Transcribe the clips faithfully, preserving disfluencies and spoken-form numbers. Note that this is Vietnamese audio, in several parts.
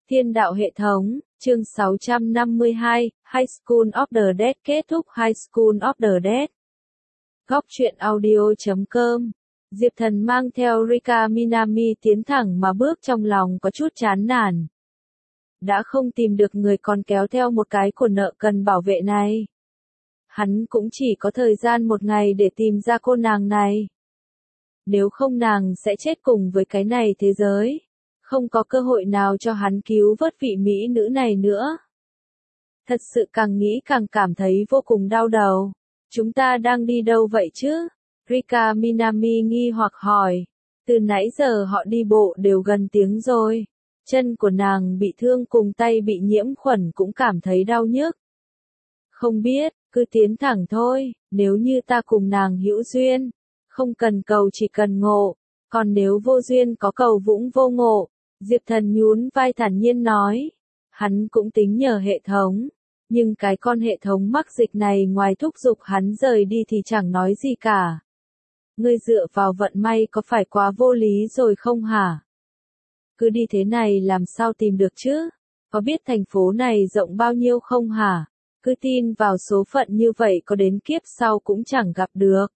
Thiên đạo hệ thống, chương sáu trăm năm mươi hai, High School of the Dead kết thúc High School of the Dead. Góc truyện audio chấm com. Diệp Thần mang theo Rika Minami tiến thẳng mà bước, trong lòng có chút chán nản. Đã không tìm được người còn kéo theo một cái của nợ cần bảo vệ này. Hắn cũng chỉ có thời gian một ngày để tìm ra cô nàng này. Nếu không nàng sẽ chết cùng với cái này thế giới. Không có cơ hội nào cho hắn cứu vớt vị mỹ nữ này nữa. Thật sự càng nghĩ càng cảm thấy vô cùng đau đầu. Chúng ta đang đi đâu vậy chứ? Rika Minami nghi hoặc hỏi. Từ nãy giờ họ đi bộ đều gần tiếng rồi. Chân của nàng bị thương cùng tay bị nhiễm khuẩn cũng cảm thấy đau nhức. Không biết, cứ tiến thẳng thôi, nếu như ta cùng nàng hữu duyên. Không cần cầu chỉ cần ngộ. Còn nếu vô duyên có cầu vũng vô ngộ. Diệp Thần nhún vai thản nhiên nói. Hắn cũng tính nhờ hệ thống. Nhưng cái con hệ thống mắc dịch này ngoài thúc giục hắn rời đi thì chẳng nói gì cả. Ngươi dựa vào vận may có phải quá vô lý rồi không hả? Cứ đi thế này làm sao tìm được chứ? Có biết thành phố này rộng bao nhiêu không hả? Cứ tin vào số phận như vậy có đến kiếp sau cũng chẳng gặp được.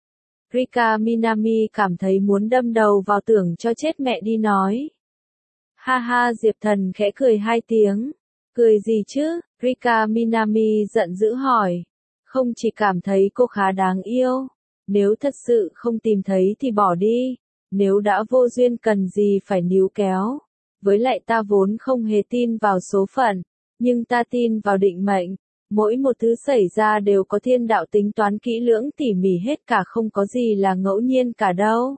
Rika Minami cảm thấy muốn đâm đầu vào tưởng cho chết mẹ đi nói. Ha ha, Diệp Thần khẽ cười hai tiếng. Cười gì chứ? Rika Minami giận dữ hỏi. Không chỉ cảm thấy cô khá đáng yêu. Nếu thật sự không tìm thấy thì bỏ đi. Nếu đã vô duyên cần gì phải níu kéo. Với lại ta vốn không hề tin vào số phận. Nhưng ta tin vào định mệnh. Mỗi một thứ xảy ra đều có thiên đạo tính toán kỹ lưỡng tỉ mỉ hết cả, không có gì là ngẫu nhiên cả đâu.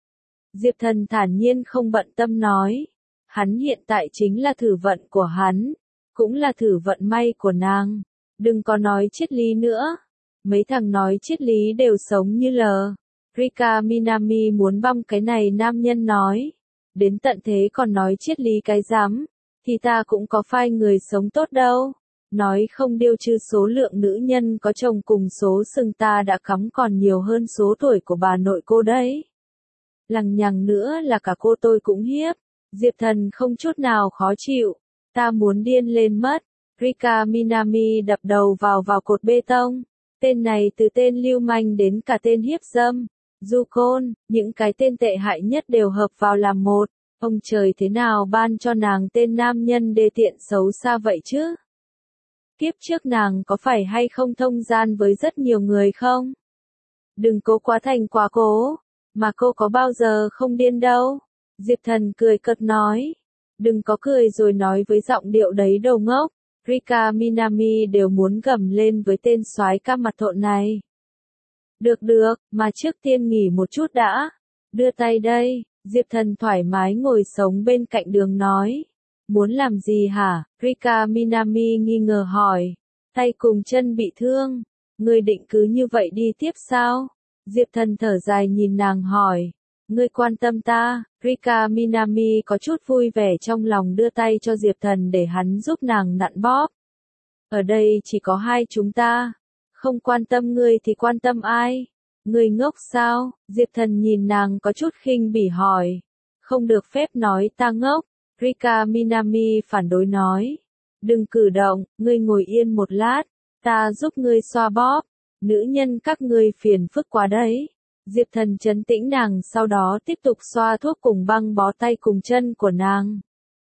Diệp Thần thản nhiên không bận tâm nói. Hắn hiện tại chính là thử vận của hắn. Cũng là thử vận may của nàng. Đừng có nói triết lý nữa. Mấy thằng nói triết lý đều sống như lờ. Rika Minami muốn băm cái này nam nhân nói. Đến tận thế còn nói triết lý cái rắm. Thì ta cũng có phai người sống tốt đâu. Nói không điêu trừ số lượng nữ nhân có chồng cùng số sừng ta đã cắm còn nhiều hơn số tuổi của bà nội cô đấy. Lằng nhằng nữa là cả cô tôi cũng hiếp. Diệp Thần không chút nào khó chịu. Ta muốn điên lên mất. Rika Minami đập đầu vào vào cột bê tông. Tên này từ tên lưu manh đến cả tên hiếp dâm. Du côn, những cái tên tệ hại nhất đều hợp vào làm một. Ông trời thế nào ban cho nàng tên nam nhân đê tiện xấu xa vậy chứ? Kiếp trước nàng có phải hay không thông gian với rất nhiều người không? Đừng cố quá thành quá cố. Mà cô có bao giờ không điên đâu. Diệp Thần cười cợt nói. Đừng có cười rồi nói với giọng điệu đấy đồ ngốc. Rika Minami đều muốn gầm lên với tên soái ca mặt thộn này. Được được, mà trước tiên nghỉ một chút đã. Đưa tay đây. Diệp Thần thoải mái ngồi sống bên cạnh đường nói. Muốn làm gì hả? Rika Minami nghi ngờ hỏi. Tay cùng chân bị thương. Ngươi định cứ như vậy đi tiếp sao? Diệp Thần thở dài nhìn nàng hỏi. Ngươi quan tâm ta? Rika Minami có chút vui vẻ trong lòng, đưa tay cho Diệp Thần để hắn giúp nàng nặn bóp. Ở đây chỉ có hai chúng ta. Không quan tâm ngươi thì quan tâm ai? Ngươi ngốc sao? Diệp Thần nhìn nàng có chút khinh bỉ hỏi. Không được phép nói ta ngốc. Rika Minami phản đối nói. Đừng cử động, ngươi ngồi yên một lát. Ta giúp ngươi xoa bóp. Nữ nhân các ngươi phiền phức quá đấy. Diệp Thần trấn tĩnh nàng, sau đó tiếp tục xoa thuốc cùng băng bó tay cùng chân của nàng.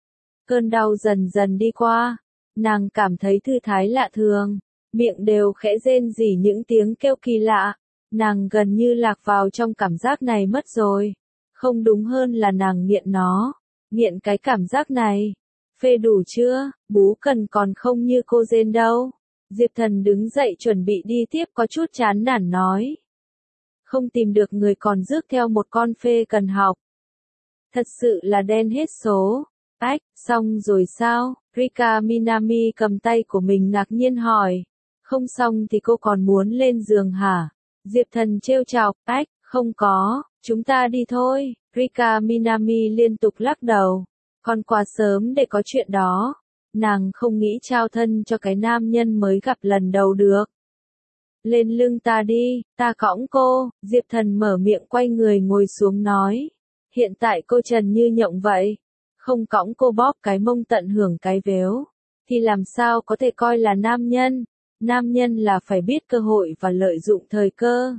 Cơn đau dần dần đi qua. Nàng cảm thấy thư thái lạ thường. Miệng đều khẽ rên rỉ những tiếng kêu kỳ lạ. Nàng gần như lạc vào trong cảm giác này mất rồi. Không đúng hơn là nàng nghiện nó. Nghiện cái cảm giác này. Phê đủ chưa? Bú cần còn không như cô rên đâu. Diệp Thần đứng dậy chuẩn bị đi tiếp, có chút chán nản nói. Không tìm được người còn rước theo một con phê cần học. Thật sự là đen hết số. Ách, xong rồi sao? Rika Minami cầm tay của mình ngạc nhiên hỏi. Không xong thì cô còn muốn lên giường hả? Diệp Thần trêu chọc. Ách, không có, chúng ta đi thôi. Rika Minami liên tục lắc đầu. Còn quá sớm để có chuyện đó. Nàng không nghĩ trao thân cho cái nam nhân mới gặp lần đầu được. Lên lưng ta đi, ta cõng cô. Diệp Thần mở miệng quay người ngồi xuống nói. Hiện tại cô trần như nhộng vậy. không cõng cô bóp cái mông tận hưởng cái vếu, thì làm sao có thể coi là nam nhân. Nam nhân là phải biết cơ hội và lợi dụng thời cơ.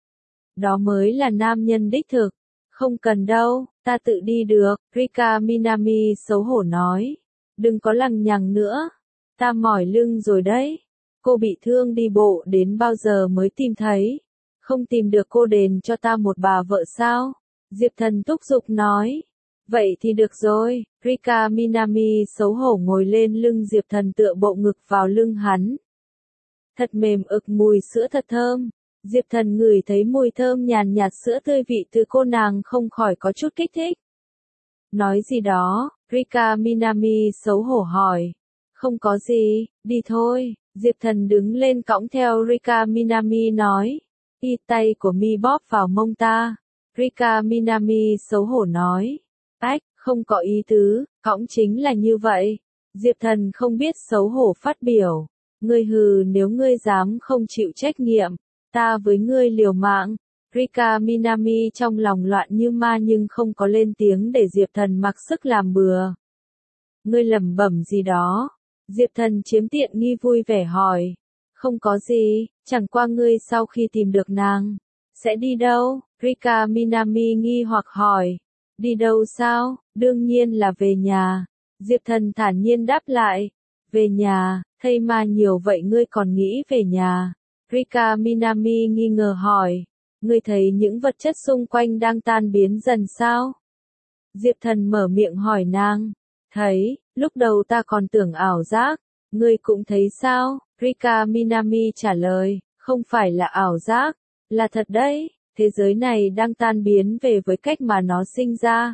Đó mới là nam nhân đích thực. Không cần đâu, ta tự đi được, Rika Minami xấu hổ nói. Đừng có lằng nhằng nữa, ta mỏi lưng rồi đấy. Cô bị thương đi bộ đến bao giờ mới tìm thấy? Không tìm được cô đền cho ta một bà vợ sao? Diệp Thần thúc giục nói. Vậy thì được rồi, Rika Minami xấu hổ ngồi lên lưng Diệp Thần tựa bộ ngực vào lưng hắn. Thật mềm ực, mùi sữa thật thơm. Diệp Thần ngửi thấy mùi thơm nhàn nhạt sữa tươi vị từ cô nàng không khỏi có chút kích thích. Nói gì đó, Rika Minami xấu hổ hỏi. Không có gì, đi thôi. Diệp Thần đứng lên cõng theo Rika Minami nói. Y tay của mi bóp vào mông ta. Rika Minami xấu hổ nói. Ách, không có ý tứ, cõng chính là như vậy. Diệp Thần không biết xấu hổ phát biểu. Ngươi hừ, nếu ngươi dám không chịu trách nhiệm, ta với ngươi liều mạng. Rika Minami trong lòng loạn như ma nhưng không có lên tiếng để Diệp Thần mặc sức làm bừa. Ngươi lẩm bẩm gì đó? Diệp Thần chiếm tiện nghi vui vẻ hỏi. Không có gì, chẳng qua ngươi sau khi tìm được nàng, sẽ đi đâu? Rika Minami nghi hoặc hỏi. Đi đâu sao? Đương nhiên là về nhà. Diệp Thần thản nhiên đáp lại. Về nhà, thây ma nhiều vậy ngươi còn nghĩ về nhà? Rika Minami nghi ngờ hỏi. Ngươi thấy những vật chất xung quanh đang tan biến dần sao? Diệp Thần mở miệng hỏi nàng. Thấy, lúc đầu ta còn tưởng ảo giác. Ngươi cũng thấy sao? Rika Minami trả lời. Không phải là ảo giác, là thật đấy. Thế giới này đang tan biến về với cách mà nó sinh ra.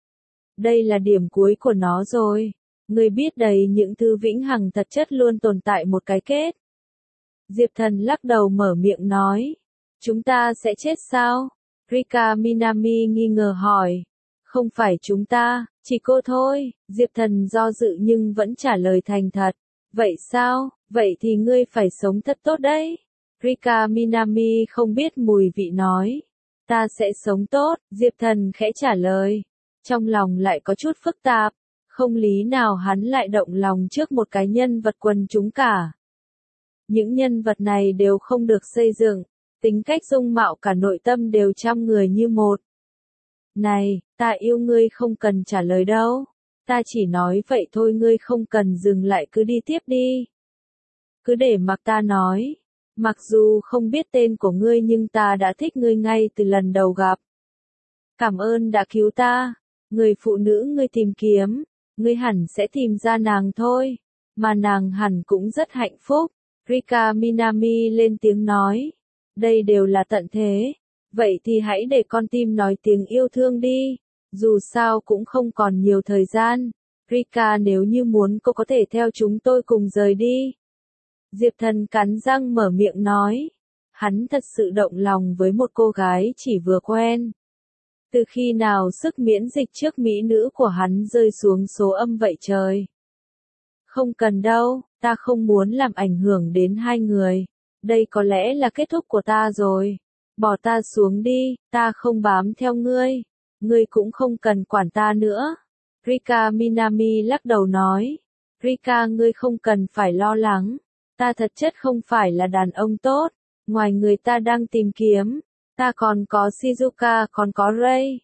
Đây là điểm cuối của nó rồi. Ngươi biết đầy những thứ vĩnh hằng thật chất luôn tồn tại một cái kết. Diệp Thần lắc đầu mở miệng nói. Chúng ta sẽ chết sao? Rika Minami nghi ngờ hỏi. Không phải chúng ta, chỉ cô thôi. Diệp Thần do dự nhưng vẫn trả lời thành thật. Vậy sao? Vậy thì ngươi phải sống thật tốt đấy. Rika Minami không biết mùi vị nói. Ta sẽ sống tốt, Diệp Thần khẽ trả lời. Trong lòng lại có chút phức tạp. Không lý nào hắn lại động lòng trước một cái nhân vật quần chúng cả. Những nhân vật này đều không được xây dựng. Tính cách dung mạo cả nội tâm đều trăm người như một. Này, ta yêu ngươi không cần trả lời đâu. Ta chỉ nói vậy thôi, ngươi không cần dừng lại, cứ đi tiếp đi. Cứ để mặc ta nói. Mặc dù không biết tên của ngươi nhưng ta đã thích ngươi ngay từ lần đầu gặp. Cảm ơn đã cứu ta. Người phụ nữ ngươi tìm kiếm, ngươi hẳn sẽ tìm ra nàng thôi. Mà nàng hẳn cũng rất hạnh phúc. Rika Minami lên tiếng nói. Đây đều là tận thế. Vậy thì hãy để con tim nói tiếng yêu thương đi. Dù sao cũng không còn nhiều thời gian. Rika, nếu như muốn cô có thể theo chúng tôi cùng rời đi. Diệp Thần cắn răng mở miệng nói. Hắn thật sự động lòng với một cô gái chỉ vừa quen. Từ khi nào sức miễn dịch trước mỹ nữ của hắn rơi xuống số âm vậy trời? Không cần đâu, ta không muốn làm ảnh hưởng đến hai người. Đây có lẽ là kết thúc của ta rồi. Bỏ ta xuống đi, ta không bám theo ngươi. Ngươi cũng không cần quản ta nữa. Rika Minami lắc đầu nói. Rika, ngươi không cần phải lo lắng. Ta thật chất không phải là đàn ông tốt. Ngoài người ta đang tìm kiếm, ta còn có Shizuka, còn có Rei,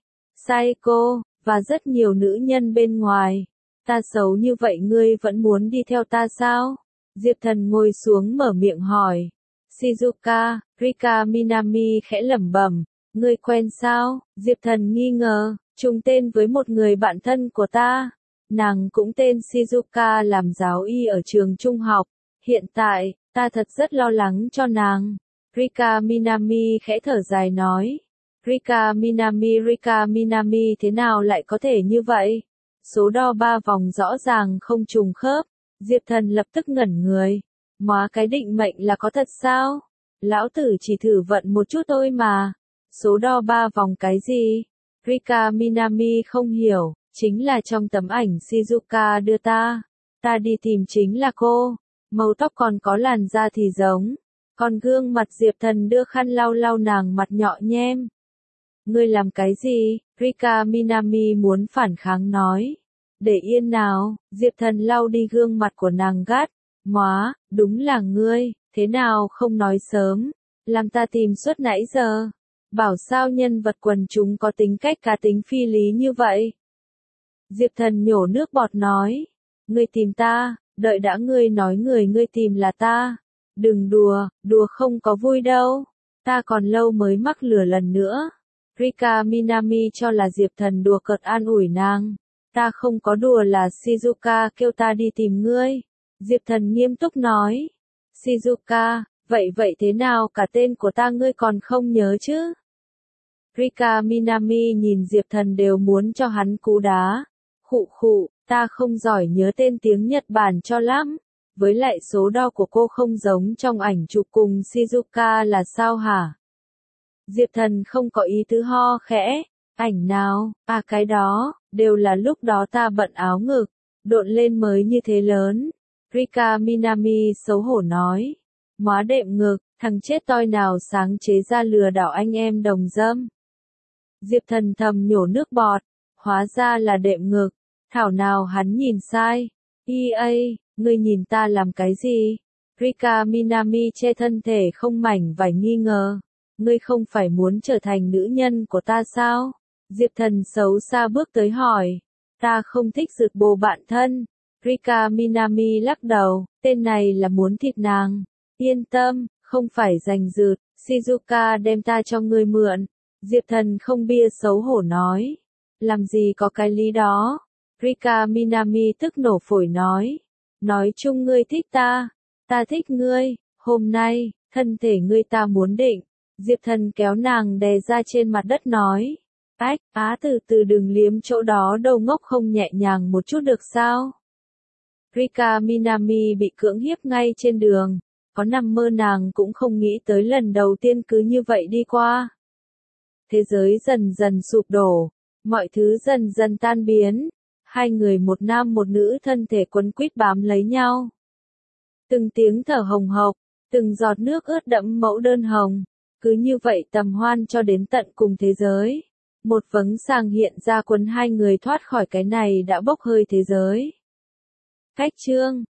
Saeko, và rất nhiều nữ nhân bên ngoài. Ta xấu như vậy ngươi vẫn muốn đi theo ta sao? Diệp Thần ngồi xuống mở miệng hỏi. Shizuka, Rika Minami khẽ lẩm bẩm. Ngươi quen sao? Diệp Thần nghi ngờ, trùng tên với một người bạn thân của ta. Nàng cũng tên Shizuka, làm giáo y ở trường trung học. Hiện tại, ta thật rất lo lắng cho nàng. Rika Minami khẽ thở dài nói. Rika Minami, Rika Minami thế nào lại có thể như vậy? Số đo ba vòng rõ ràng không trùng khớp. Diệp Thần lập tức ngẩn người. Móa, cái định mệnh là có thật sao? Lão tử chỉ thử vận một chút thôi mà. Số đo ba vòng cái gì? Rika Minami không hiểu. Chính là trong tấm ảnh Shizuka đưa ta. Ta đi tìm chính là cô. Màu tóc còn có làn da thì giống. Còn gương mặt, Diệp Thần đưa khăn lau lau nàng mặt nhọ nhem. Ngươi làm cái gì? Rika Minami muốn phản kháng nói. Để yên nào, Diệp Thần lau đi gương mặt của nàng gắt. Móa, đúng là ngươi, thế nào không nói sớm, làm ta tìm suốt nãy giờ. Bảo sao nhân vật quần chúng có tính cách cá tính phi lý như vậy. Diệp Thần nhổ nước bọt nói. Ngươi tìm ta, đợi đã, ngươi nói người ngươi tìm là ta. Đừng đùa, đùa không có vui đâu. Ta còn lâu mới mắc lừa lần nữa. Rika Minami cho là Diệp Thần đùa cợt an ủi nàng. Ta không có đùa, là Shizuka kêu ta đi tìm ngươi. Diệp Thần nghiêm túc nói. Shizuka, vậy vậy thế nào cả tên của ta ngươi còn không nhớ chứ? Rika Minami nhìn Diệp Thần đều muốn cho hắn cú đá. Khụ khụ, ta không giỏi nhớ tên tiếng Nhật Bản cho lắm. Với lại số đo của cô không giống trong ảnh chụp cùng Shizuka là sao hả? Diệp Thần không có ý tứ ho khẽ. Ảnh nào? À cái đó, đều là lúc đó ta bận áo ngực, độn lên mới như thế lớn. Rika Minami xấu hổ nói. Móa đệm ngực, thằng chết toi nào sáng chế ra lừa đảo anh em đồng dâm. Diệp Thần thầm nhổ nước bọt. Hóa ra là đệm ngực. Thảo nào hắn nhìn sai. i a, ngươi nhìn ta làm cái gì? Rika Minami che thân thể không mảnh vải nghi ngờ. Ngươi không phải muốn trở thành nữ nhân của ta sao? Diệp Thần xấu xa bước tới hỏi. Ta không thích rượt bồ bạn thân. Rika Minami lắc đầu, tên này là muốn thịt nàng. Yên tâm, không phải giành rượt, Shizuka đem ta cho ngươi mượn. Diệp Thần không bia xấu hổ nói. Làm gì có cái lý đó. Rika Minami tức nổ phổi nói. Nói chung ngươi thích ta, ta thích ngươi, hôm nay, thân thể ngươi ta muốn định. Diệp Thần kéo nàng đè ra trên mặt đất nói. Ách, á từ từ đừng liếm chỗ đó đâu ngốc, không nhẹ nhàng một chút được sao? Rika Minami bị cưỡng hiếp ngay trên đường. Có nằm mơ nàng cũng không nghĩ tới lần đầu tiên cứ như vậy đi qua. Thế giới dần dần sụp đổ, mọi thứ dần dần tan biến. Hai người một nam một nữ thân thể quấn quýt bám lấy nhau. Từng tiếng thở hồng hộc, từng giọt nước ướt đẫm mẫu đơn hồng. Cứ như vậy tầm hoan cho đến tận cùng thế giới. Một vầng sáng hiện ra, cuốn hai người thoát khỏi cái này đã bốc hơi thế giới. Cách chương